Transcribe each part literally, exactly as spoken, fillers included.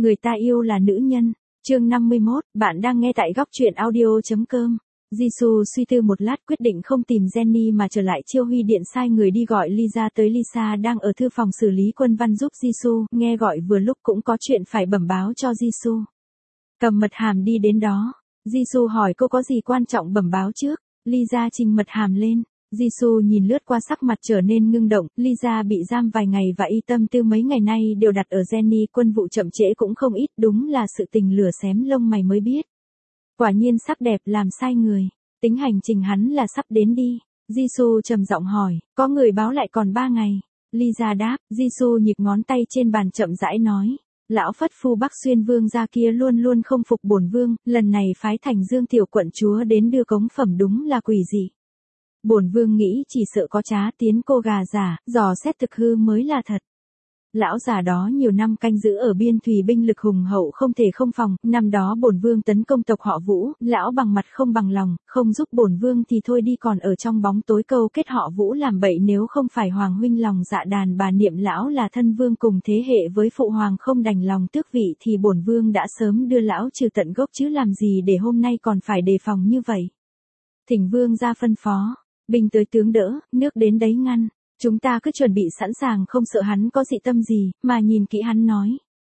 Người ta yêu là nữ nhân. Chương năm mươi mốt, bạn đang nghe tại góc truyện audio chấm com. Jisoo suy tư một lát quyết định không tìm Jennie mà trở lại Chiêu Huy Điện sai người đi gọi Lisa tới. Lisa đang ở thư phòng xử lý quân văn giúp Jisoo, nghe gọi vừa lúc cũng có chuyện phải bẩm báo cho Jisoo. Cầm mật hàm đi đến đó. Jisoo hỏi cô có gì quan trọng bẩm báo trước. Lisa trình mật hàm lên. Jisoo nhìn lướt qua sắc mặt trở nên ngưng động. Lisa bị giam vài ngày và y tâm tư mấy ngày nay đều đặt ở Jennie. Quân vụ chậm trễ cũng không ít, đúng là sự tình lửa xém lông mày mới biết. Quả nhiên sắc đẹp làm sai người. Tính hành trình hắn là sắp đến đi. Jisoo trầm giọng hỏi, có người báo lại còn ba ngày. Lisa đáp. Jisoo nhịp ngón tay trên bàn chậm rãi nói. Lão phất phu Bắc Xuyên vương gia kia luôn luôn không phục bổn vương, lần này phái Thành Dương tiểu quận chúa đến đưa cống phẩm đúng là quỷ dị. Bổn vương nghĩ chỉ sợ có trá tiến cô gà giả, dò xét thực hư mới là thật. Lão già đó nhiều năm canh giữ ở biên thùy binh lực hùng hậu không thể không phòng, năm đó bổn vương tấn công tộc họ Vũ, lão bằng mặt không bằng lòng, không giúp bổn vương thì thôi đi, còn ở trong bóng tối câu kết họ Vũ làm bậy, nếu không phải hoàng huynh lòng dạ đàn bà niệm lão là thân vương cùng thế hệ với phụ hoàng không đành lòng tước vị thì bổn vương đã sớm đưa lão trừ tận gốc chứ làm gì để hôm nay còn phải đề phòng như vậy. Thỉnh vương ra phân phó. Binh tới tướng đỡ, nước đến đấy ngăn. Chúng ta cứ chuẩn bị sẵn sàng, không sợ hắn có dị tâm gì, mà nhìn kỹ hắn nói.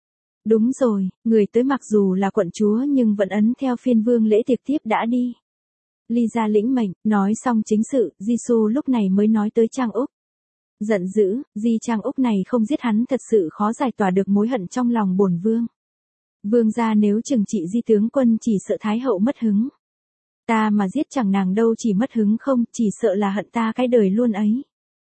Đúng rồi, người tới mặc dù là quận chúa nhưng vẫn ấn theo phiên vương lễ tiệc tiếp đã đi. Lisa lĩnh mệnh, nói xong chính sự, Jisoo lúc này mới nói tới Trang Úc. Giận dữ, Di Trang Úc này không giết hắn thật sự khó giải tỏa được mối hận trong lòng bổn vương. Vương gia nếu trừng trị Di tướng quân chỉ sợ Thái hậu mất hứng. Ta mà giết chẳng nàng đâu chỉ mất hứng không, chỉ sợ là hận ta cái đời luôn ấy.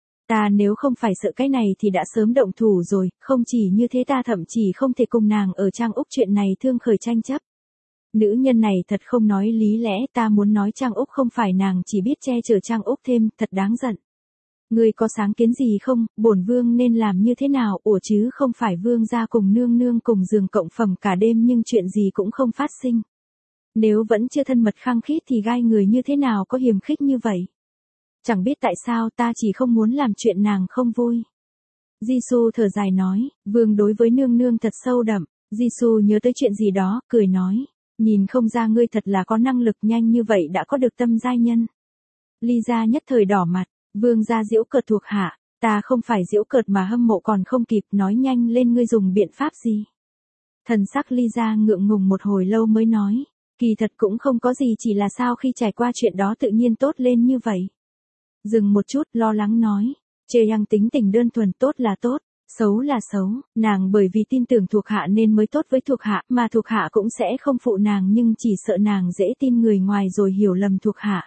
Ta nếu không phải sợ cái này thì đã sớm động thủ rồi, không chỉ như thế ta thậm chí không thể cùng nàng ở Trang Úc chuyện này thương khởi tranh chấp. Nữ nhân này thật không nói lý lẽ, ta muốn nói Trang Úc không phải nàng chỉ biết che chở Trang Úc thêm, thật đáng giận. Ngươi có sáng kiến gì không, bổn vương nên làm như thế nào, ủa chứ không phải vương gia cùng nương nương cùng giường cộng phẩm cả đêm nhưng chuyện gì cũng không phát sinh. Nếu vẫn chưa thân mật khăng khít thì gai người như thế nào có hiềm khích như vậy. Chẳng biết tại sao ta chỉ không muốn làm chuyện nàng không vui. Jisoo thở dài nói, vương đối với nương nương thật sâu đậm. Jisoo nhớ tới chuyện gì đó, cười nói, nhìn không ra ngươi thật là có năng lực nhanh như vậy đã có được tâm giai nhân. Lisa nhất thời đỏ mặt, vương gia giễu cợt thuộc hạ, ta không phải giễu cợt mà hâm mộ còn không kịp, nói nhanh lên ngươi dùng biện pháp gì. Thần sắc Lisa ngượng ngùng một hồi lâu mới nói, kỳ thật cũng không có gì, chỉ là sau khi trải qua chuyện đó tự nhiên tốt lên như vậy. Dừng một chút, lo lắng nói, Chê Yang tính tình đơn thuần, tốt là tốt, xấu là xấu, nàng bởi vì tin tưởng thuộc hạ nên mới tốt với thuộc hạ, mà thuộc hạ cũng sẽ không phụ nàng, nhưng chỉ sợ nàng dễ tin người ngoài rồi hiểu lầm thuộc hạ.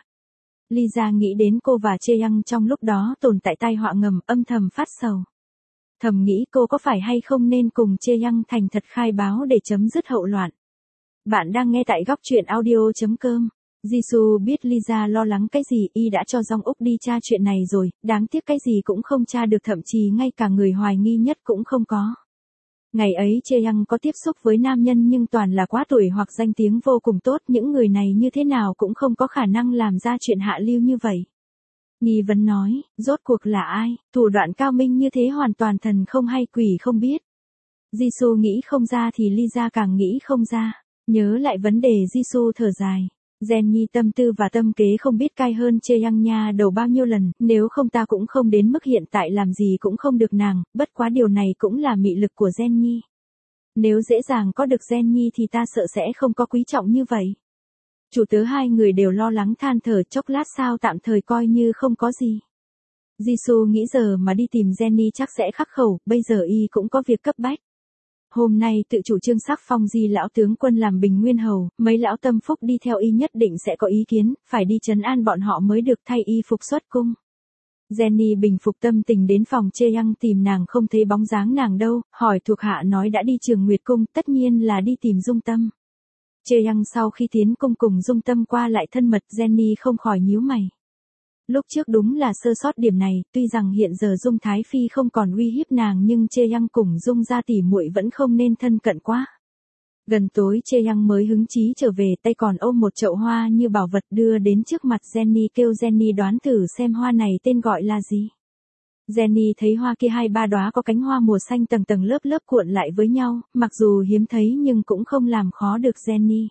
Lisa nghĩ đến cô và Chê Yang trong lúc đó tồn tại tai họa ngầm, âm thầm phát sầu. Thầm nghĩ cô có phải hay không nên cùng Chê Yang thành thật khai báo để chấm dứt hậu loạn. Bạn đang nghe tại góc truyện audio chấm com. Jisoo biết Lisa lo lắng cái gì, y đã cho Jong Úc đi tra chuyện này rồi, đáng tiếc cái gì cũng không tra được, thậm chí ngay cả người hoài nghi nhất cũng không có. Ngày ấy Chê Yang có tiếp xúc với nam nhân nhưng toàn là quá tuổi hoặc danh tiếng vô cùng tốt, những người này như thế nào cũng không có khả năng làm ra chuyện hạ lưu như vậy. Nghi vấn nói, rốt cuộc là ai, thủ đoạn cao minh như thế hoàn toàn thần không hay quỷ không biết. Jisoo nghĩ không ra thì Lisa càng nghĩ không ra, nhớ lại vấn đề Jisoo thở dài. Jennie tâm tư và tâm kế không biết cay hơn Chê Yang nha đầu bao nhiêu lần, nếu không ta cũng không đến mức hiện tại làm gì cũng không được nàng, bất quá điều này cũng là mị lực của Jennie. Nếu dễ dàng có được Jennie thì ta sợ sẽ không có quý trọng như vậy. Chủ tớ hai người đều lo lắng than thở, chốc lát sau tạm thời coi như không có gì. Jisoo nghĩ giờ mà đi tìm Jennie chắc sẽ khắc khẩu, bây giờ y cũng có việc cấp bách. Hôm nay tự chủ trương sắc phong Di lão tướng quân làm Bình Nguyên hầu, mấy lão tâm phúc đi theo y nhất định sẽ có ý kiến, phải đi trấn an bọn họ mới được, thay y phục xuất cung. Jennie bình phục tâm tình đến phòng Chê Yang tìm nàng không thấy bóng dáng nàng đâu, hỏi thuộc hạ nói đã đi Trường Nguyệt cung, tất nhiên là đi tìm Dung Tâm. Chê Yang sau khi tiến cung cùng Dung Tâm qua lại thân mật, Jennie không khỏi nhíu mày. Lúc trước đúng là sơ sót điểm này, tuy rằng hiện giờ Dung Thái Phi không còn uy hiếp nàng nhưng Chê Yang cùng Dung gia tỷ muội vẫn không nên thân cận quá. Gần tối Chê Yang mới hứng chí trở về, tay còn ôm một chậu hoa như bảo vật đưa đến trước mặt Jennie, kêu Jennie đoán thử xem hoa này tên gọi là gì. Jenny thấy hoa kia hai ba đóa có cánh hoa mùa xanh tầng tầng lớp lớp cuộn lại với nhau, mặc dù hiếm thấy nhưng cũng không làm khó được Jenny.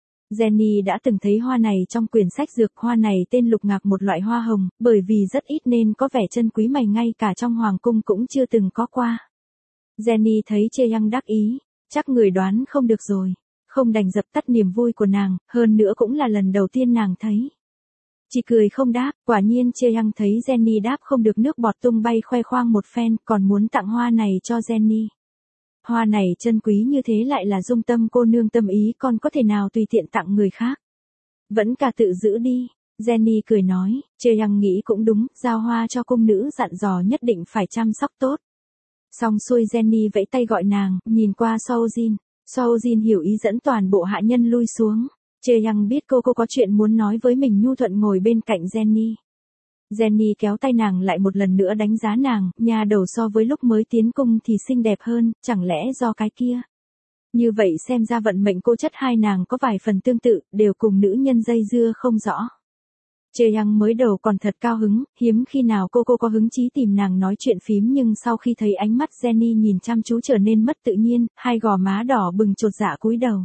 Jenny đã từng thấy hoa này trong quyển sách dược, hoa này tên lục ngạc, một loại hoa hồng, bởi vì rất ít nên có vẻ chân quý mà ngay cả trong hoàng cung cũng chưa từng có qua. Jenny thấy Chê Yang đắc ý, chắc người đoán không được rồi, không đành dập tắt niềm vui của nàng, hơn nữa cũng là lần đầu tiên nàng thấy. Chỉ cười không đáp, quả nhiên Chê Yang thấy Jenny đáp không được nước bọt tung bay, khoe khoang một phen, còn muốn tặng hoa này cho Jenny. Hoa này chân quý như thế lại là dung tâm cô nương tâm ý, con có thể nào tùy tiện tặng người khác. Vẫn cả tự giữ đi. Jenny cười nói, Chê Yang nghĩ cũng đúng, giao hoa cho cung nữ dặn dò nhất định phải chăm sóc tốt. Xong xuôi Jenny vẫy tay gọi nàng, nhìn qua Soojin. Soojin hiểu ý dẫn toàn bộ hạ nhân lui xuống. Chê Yang biết cô cô có chuyện muốn nói với mình, nhu thuận ngồi bên cạnh Jenny. Jenny kéo tay nàng lại một lần nữa đánh giá nàng, nhà đầu so với lúc mới tiến cung thì xinh đẹp hơn, chẳng lẽ do cái kia. Như vậy xem ra vận mệnh cô chất hai nàng có vài phần tương tự, đều cùng nữ nhân dây dưa không rõ. Chê Yang mới đầu còn thật cao hứng, hiếm khi nào cô cô có hứng chí tìm nàng nói chuyện phím, nhưng sau khi thấy ánh mắt Jenny nhìn chăm chú trở nên mất tự nhiên, hai gò má đỏ bừng chột dạ cúi đầu.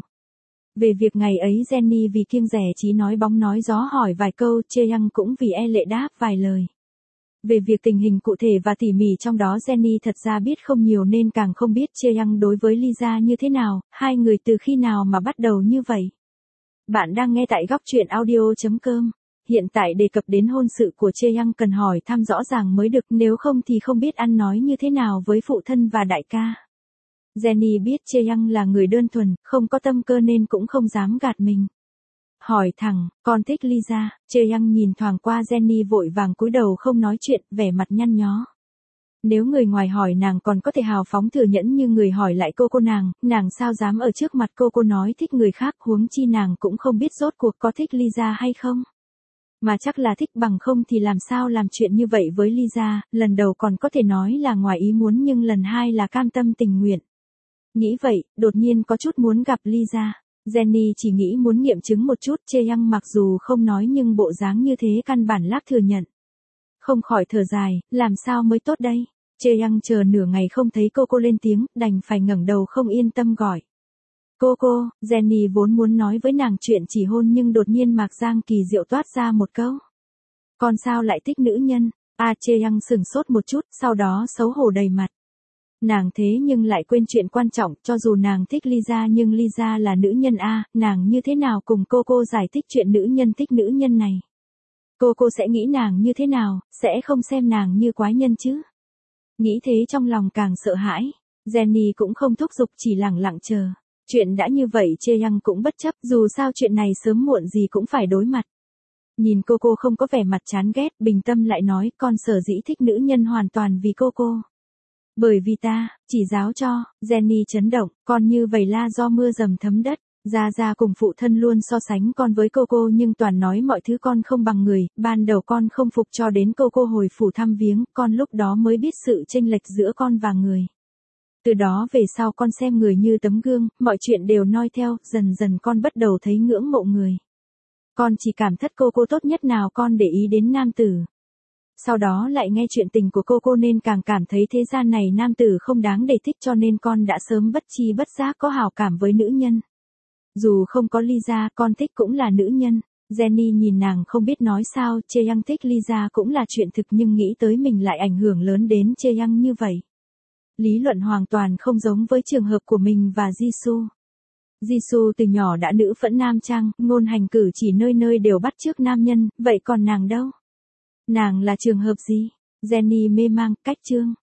Về việc ngày ấy Jenny vì kiêng dè chí nói bóng nói gió hỏi vài câu, Chê Yang cũng vì e lệ đáp vài lời. Về việc tình hình cụ thể và tỉ mỉ trong đó Jenny thật ra biết không nhiều nên càng không biết Chê Yang đối với Lisa như thế nào, hai người từ khi nào mà bắt đầu như vậy. Bạn đang nghe tại góc truyện audio chấm com. Hiện tại đề cập đến hôn sự của Chê Yang cần hỏi thăm rõ ràng mới được, nếu không thì không biết ăn nói như thế nào với phụ thân và đại ca. Jenny biết Chê Yang là người đơn thuần, không có tâm cơ nên cũng không dám gạt mình. Hỏi thẳng, con thích Lisa. Chê Yang nhìn thoáng qua Jenny vội vàng cúi đầu không nói chuyện, vẻ mặt nhăn nhó. Nếu người ngoài hỏi nàng còn có thể hào phóng thừa nhẫn, như người hỏi lại cô cô nàng, nàng sao dám ở trước mặt cô cô nói thích người khác, huống chi nàng cũng không biết rốt cuộc có thích Lisa hay không. Mà chắc là thích, bằng không thì làm sao làm chuyện như vậy với Lisa, lần đầu còn có thể nói là ngoài ý muốn nhưng lần hai là cam tâm tình nguyện. Nghĩ vậy, đột nhiên có chút muốn gặp Lisa. Jenny chỉ nghĩ muốn nghiệm chứng một chút, Chê Yang mặc dù không nói nhưng bộ dáng như thế căn bản lác thừa nhận. Không khỏi thở dài, làm sao mới tốt đây. Chê Yang chờ nửa ngày không thấy cô cô lên tiếng, đành phải ngẩng đầu không yên tâm gọi. Cô cô. Jenny vốn muốn nói với nàng chuyện chỉ hôn nhưng đột nhiên Mạc Giang kỳ diệu toát ra một câu. Con sao lại thích nữ nhân? À, Chê Yang sừng sốt một chút, sau đó xấu hổ đầy mặt. Nàng thế nhưng lại quên chuyện quan trọng, cho dù nàng thích Lisa nhưng Lisa là nữ nhân a, à, nàng như thế nào cùng cô cô giải thích chuyện nữ nhân thích nữ nhân này. Cô cô sẽ nghĩ nàng như thế nào, sẽ không xem nàng như quái nhân chứ. Nghĩ thế trong lòng càng sợ hãi. Jenny cũng không thúc giục, chỉ lẳng lặng chờ. Chuyện đã như vậy Chê Yang cũng bất chấp, dù sao chuyện này sớm muộn gì cũng phải đối mặt. Nhìn cô cô không có vẻ mặt chán ghét, bình tâm lại nói, con sở dĩ thích nữ nhân hoàn toàn vì cô cô. Bởi vì ta, chỉ giáo cho. Jenny chấn động, con như vậy là do mưa dầm thấm đất. Gia Gia cùng phụ thân luôn so sánh con với cô cô nhưng toàn nói mọi thứ con không bằng người, ban đầu con không phục cho đến cô cô hồi phủ thăm viếng, con lúc đó mới biết sự chênh lệch giữa con và người. Từ đó về sau con xem người như tấm gương, mọi chuyện đều noi theo, dần dần con bắt đầu thấy ngưỡng mộ người. Con chỉ cảm thất cô cô tốt nhất nào con để ý đến nam tử. Sau đó lại nghe chuyện tình của cô cô nên càng cảm thấy thế gian này nam tử không đáng để thích, cho nên con đã sớm bất chi bất giác có hảo cảm với nữ nhân. Dù không có Lisa, con thích cũng là nữ nhân. Jenny nhìn nàng không biết nói sao, Chê Yang thích Lisa cũng là chuyện thực nhưng nghĩ tới mình lại ảnh hưởng lớn đến Chê Yang như vậy. Lý luận hoàn toàn không giống với trường hợp của mình và Jisoo. Jisoo từ nhỏ đã nữ phẫn nam trang, ngôn hành cử chỉ nơi nơi đều bắt chước nam nhân, vậy còn nàng đâu? Nàng là trường hợp gì? Jenny mê mang, cách chương.